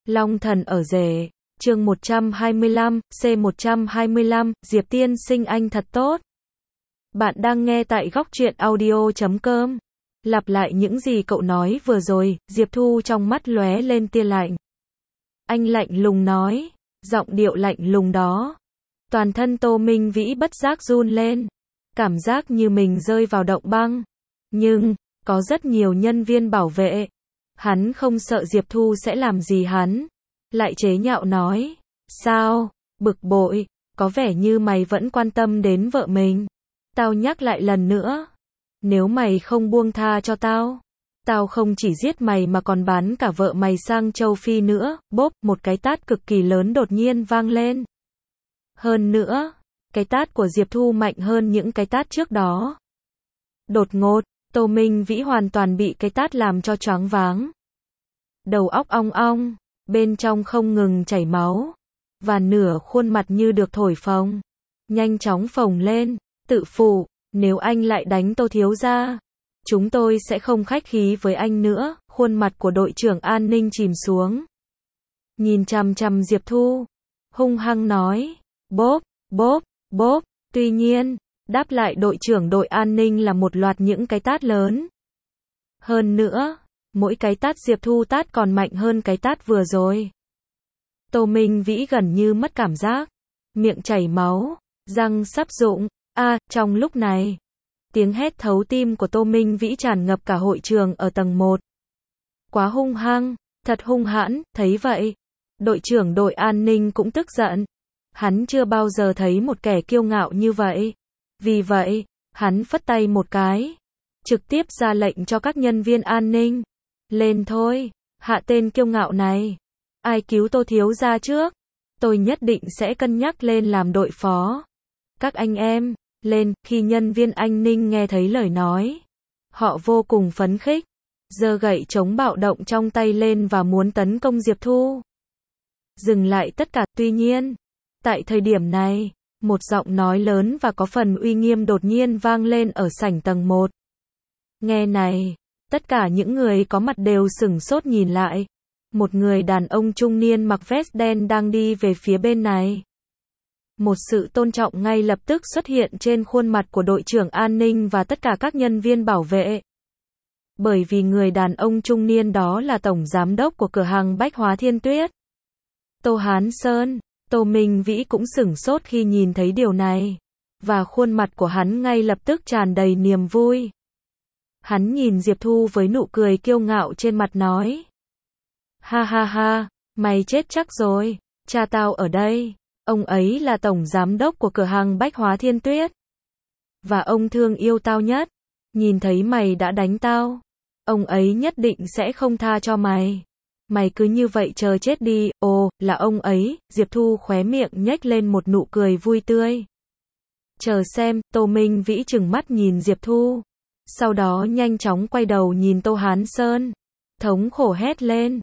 Long thần ở rể, chương 125, C125, Diệp tiên sinh anh thật tốt. Bạn đang nghe tại góc truyện audio.com. Lặp lại những gì cậu nói vừa rồi, Diệp Thu trong mắt lóe lên tia lạnh. Anh lạnh lùng nói, giọng điệu lạnh lùng đó. Toàn thân Tô Minh Vĩ bất giác run lên, cảm giác như mình rơi vào động băng. Nhưng, có rất nhiều nhân viên bảo vệ. Hắn không sợ Diệp Thu sẽ làm gì hắn. Lại chế nhạo nói, sao, bực bội, có vẻ như mày vẫn quan tâm đến vợ mình. Tao nhắc lại lần nữa, nếu mày không buông tha cho tao, tao không chỉ giết mày mà còn bán cả vợ mày sang châu Phi nữa. Bốp, một cái tát cực kỳ lớn đột nhiên vang lên. Hơn nữa, cái tát của Diệp Thu mạnh hơn những cái tát trước đó. Đột ngột, Tô Minh Vĩ hoàn toàn bị cái tát làm cho choáng váng. Đầu óc ong ong, bên trong không ngừng chảy máu, và nửa khuôn mặt như được thổi phồng. Nhanh chóng phồng lên, tự phụ, nếu anh lại đánh Tô thiếu gia, chúng tôi sẽ không khách khí với anh nữa. Khuôn mặt của đội trưởng an ninh chìm xuống. Nhìn chằm chằm Diệp Thu, hung hăng nói, bốp, bốp, bốp. Tuy nhiên, đáp lại đội trưởng đội an ninh là một loạt những cái tát lớn. Hơn nữa, mỗi cái tát Diệp Thu tát còn mạnh hơn cái tát vừa rồi. Tô Minh Vĩ gần như mất cảm giác, miệng chảy máu, răng sắp rụng. Trong lúc này, tiếng hét thấu tim của Tô Minh Vĩ tràn ngập cả hội trường ở tầng 1. Quá hung hăng, thật hung hãn. Thấy vậy, đội trưởng đội an ninh cũng tức giận. Hắn chưa bao giờ thấy một kẻ kiêu ngạo như vậy. Vì vậy, hắn phất tay một cái, trực tiếp ra lệnh cho các nhân viên an ninh. Lên thôi, hạ tên kiêu ngạo này. Ai cứu Tô thiếu gia trước, tôi nhất định sẽ cân nhắc lên làm đội phó. Các anh em, lên. Khi nhân viên an ninh nghe thấy lời nói, họ vô cùng phấn khích, giơ gậy chống bạo động trong tay lên và muốn tấn công Diệp Thu. Dừng lại tất cả. Tuy nhiên, tại thời điểm này, một giọng nói lớn và có phần uy nghiêm đột nhiên vang lên ở sảnh tầng 1. Nghe này, tất cả những người có mặt đều sửng sốt nhìn lại. Một người đàn ông trung niên mặc vest đen đang đi về phía bên này. Một sự tôn trọng ngay lập tức xuất hiện trên khuôn mặt của đội trưởng an ninh và tất cả các nhân viên bảo vệ. Bởi vì người đàn ông trung niên đó là tổng giám đốc của cửa hàng bách hóa Thiên Tuyết, Tô Hán Sơn. Tô Minh Vĩ cũng sửng sốt khi nhìn thấy điều này, và khuôn mặt của hắn ngay lập tức tràn đầy niềm vui. Hắn nhìn Diệp Thu với nụ cười kiêu ngạo trên mặt nói, ha ha ha, mày chết chắc rồi, cha tao ở đây, ông ấy là tổng giám đốc của cửa hàng bách hóa Thiên Tuyết, và ông thương yêu tao nhất. Nhìn thấy mày đã đánh tao, ông ấy nhất định sẽ không tha cho mày. Mày cứ như vậy chờ chết đi. Ồ, là ông ấy. Diệp Thu khóe miệng nhếch lên một nụ cười vui tươi. Chờ xem. Tô Minh Vĩ trừng mắt nhìn Diệp Thu, sau đó nhanh chóng quay đầu nhìn Tô Hán Sơn, thống khổ hét lên,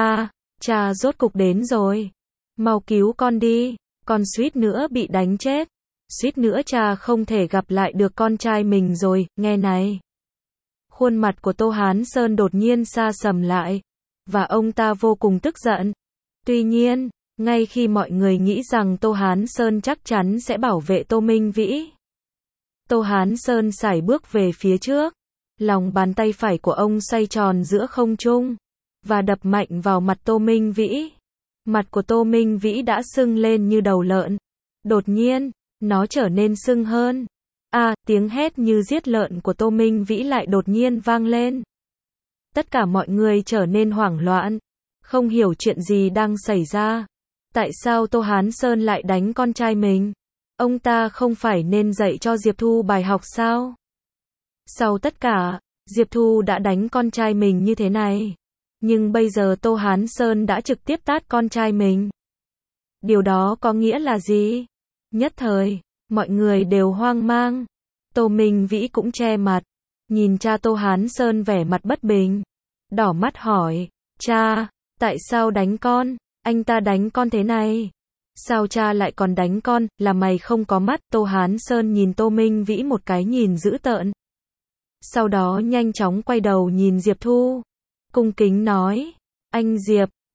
cha rốt cục đến rồi, mau cứu con đi, con suýt nữa bị đánh chết, suýt nữa cha không thể gặp lại được con trai mình rồi. Nghe này, khuôn mặt của Tô Hán Sơn đột nhiên sa sầm lại, và ông ta vô cùng tức giận. Tuy nhiên, ngay khi mọi người nghĩ rằng Tô Hán Sơn chắc chắn sẽ bảo vệ Tô Minh Vĩ, Tô Hán Sơn sải bước về phía trước, lòng bàn tay phải của ông xoay tròn giữa không trung, và đập mạnh vào mặt Tô Minh Vĩ. Mặt của Tô Minh Vĩ đã sưng lên như đầu lợn. Đột nhiên, nó trở nên sưng hơn. Tiếng hét như giết lợn của Tô Minh Vĩ lại đột nhiên vang lên. Tất cả mọi người trở nên hoảng loạn, không hiểu chuyện gì đang xảy ra. Tại sao Tô Hán Sơn lại đánh con trai mình? Ông ta không phải nên dạy cho Diệp Thu bài học sao? Sau tất cả, Diệp Thu đã đánh con trai mình như thế này, nhưng bây giờ Tô Hán Sơn đã trực tiếp tát con trai mình. Điều đó có nghĩa là gì? Nhất thời, mọi người đều hoang mang. Tô Minh Vĩ cũng che mặt, nhìn cha Tô Hán Sơn vẻ mặt bất bình, đỏ mắt hỏi, cha, tại sao đánh con? Anh ta đánh con thế này. Sao cha lại còn đánh con, là mày không có mắt? Tô Hán Sơn nhìn Tô Minh Vĩ một cái nhìn dữ tợn. Sau đó nhanh chóng quay đầu nhìn Diệp Thu, cung kính nói, anh Diệp,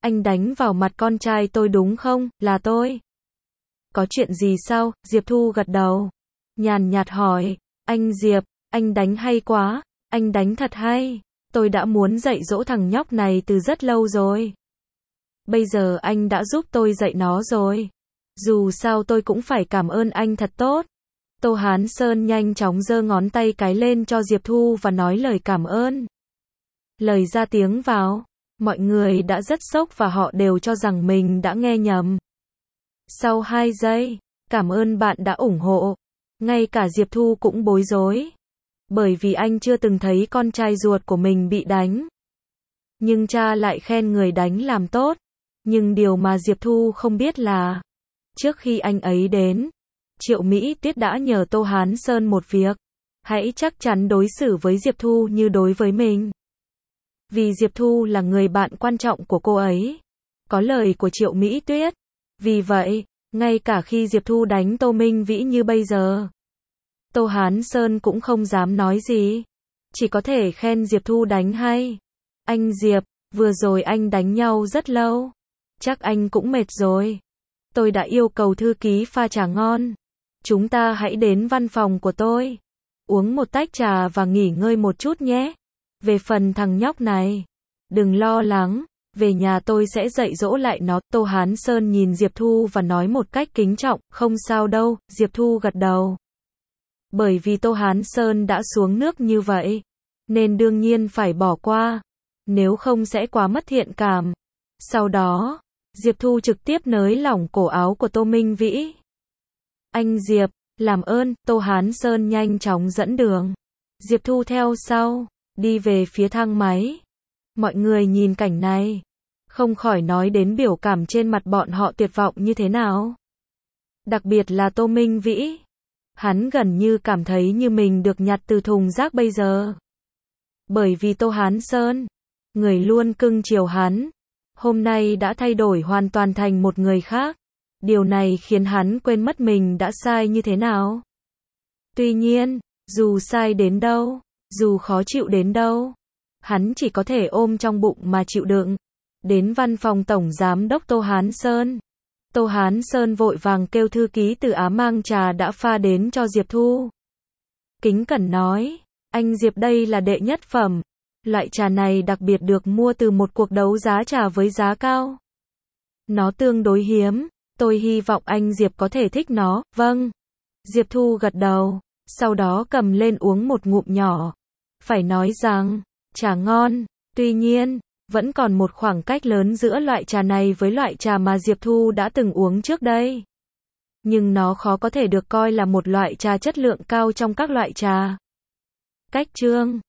anh đánh vào mặt con trai tôi đúng không? Là tôi. Có chuyện gì sao? Diệp Thu gật đầu. Nhàn nhạt hỏi, anh Diệp, anh đánh hay quá, anh đánh thật hay. Tôi đã muốn dạy dỗ thằng nhóc này từ rất lâu rồi. Bây giờ anh đã giúp tôi dạy nó rồi. Dù sao tôi cũng phải cảm ơn anh thật tốt. Tô Hán Sơn nhanh chóng giơ ngón tay cái lên cho Diệp Thu và nói lời cảm ơn. Lời ra tiếng vào, mọi người đã rất sốc và họ đều cho rằng mình đã nghe nhầm. Sau 2 giây, cảm ơn bạn đã ủng hộ. Ngay cả Diệp Thu cũng bối rối. Bởi vì anh chưa từng thấy con trai ruột của mình bị đánh. Nhưng cha lại khen người đánh làm tốt. Nhưng điều mà Diệp Thu không biết là, trước khi anh ấy đến, Triệu Mỹ Tuyết đã nhờ Tô Hán Sơn một việc. Hãy chắc chắn đối xử với Diệp Thu như đối với mình. Vì Diệp Thu là người bạn quan trọng của cô ấy. Có lời của Triệu Mỹ Tuyết. Vì vậy, ngay cả khi Diệp Thu đánh Tô Minh Vĩ như bây giờ, Tô Hán Sơn cũng không dám nói gì. Chỉ có thể khen Diệp Thu đánh hay. Anh Diệp, vừa rồi anh đánh nhau rất lâu. Chắc anh cũng mệt rồi. Tôi đã yêu cầu thư ký pha trà ngon. Chúng ta hãy đến văn phòng của tôi. Uống một tách trà và nghỉ ngơi một chút nhé. Về phần thằng nhóc này, đừng lo lắng. Về nhà tôi sẽ dạy dỗ lại nó. Tô Hán Sơn nhìn Diệp Thu và nói một cách kính trọng, không sao đâu. Diệp Thu gật đầu. Bởi vì Tô Hán Sơn đã xuống nước như vậy, nên đương nhiên phải bỏ qua. Nếu không sẽ quá mất thiện cảm. Sau đó, Diệp Thu trực tiếp nới lỏng cổ áo của Tô Minh Vĩ. Anh Diệp, làm ơn. Tô Hán Sơn nhanh chóng dẫn đường. Diệp Thu theo sau, đi về phía thang máy. Mọi người nhìn cảnh này, không khỏi nói đến biểu cảm trên mặt bọn họ tuyệt vọng như thế nào. Đặc biệt là Tô Minh Vĩ. Hắn gần như cảm thấy như mình được nhặt từ thùng rác bây giờ. Bởi vì Tô Hán Sơn, người luôn cưng chiều hắn, hôm nay đã thay đổi hoàn toàn thành một người khác. Điều này khiến hắn quên mất mình đã sai như thế nào. Tuy nhiên, dù sai đến đâu, dù khó chịu đến đâu, hắn chỉ có thể ôm trong bụng mà chịu đựng. Đến văn phòng Tổng Giám đốc Tô Hán Sơn. Tô Hán Sơn vội vàng kêu thư ký Từ Á mang trà đã pha đến cho Diệp Thu. Kính cẩn nói, anh Diệp đây là đệ nhất phẩm. Loại trà này đặc biệt được mua từ một cuộc đấu giá trà với giá cao. Nó tương đối hiếm, tôi hy vọng anh Diệp có thể thích nó. Vâng. Diệp Thu gật đầu, sau đó cầm lên uống một ngụm nhỏ. Phải nói rằng, trà ngon, tuy nhiên, vẫn còn một khoảng cách lớn giữa loại trà này với loại trà mà Diệp Thu đã từng uống trước đây. Nhưng nó khó có thể được coi là một loại trà chất lượng cao trong các loại trà. Cách chương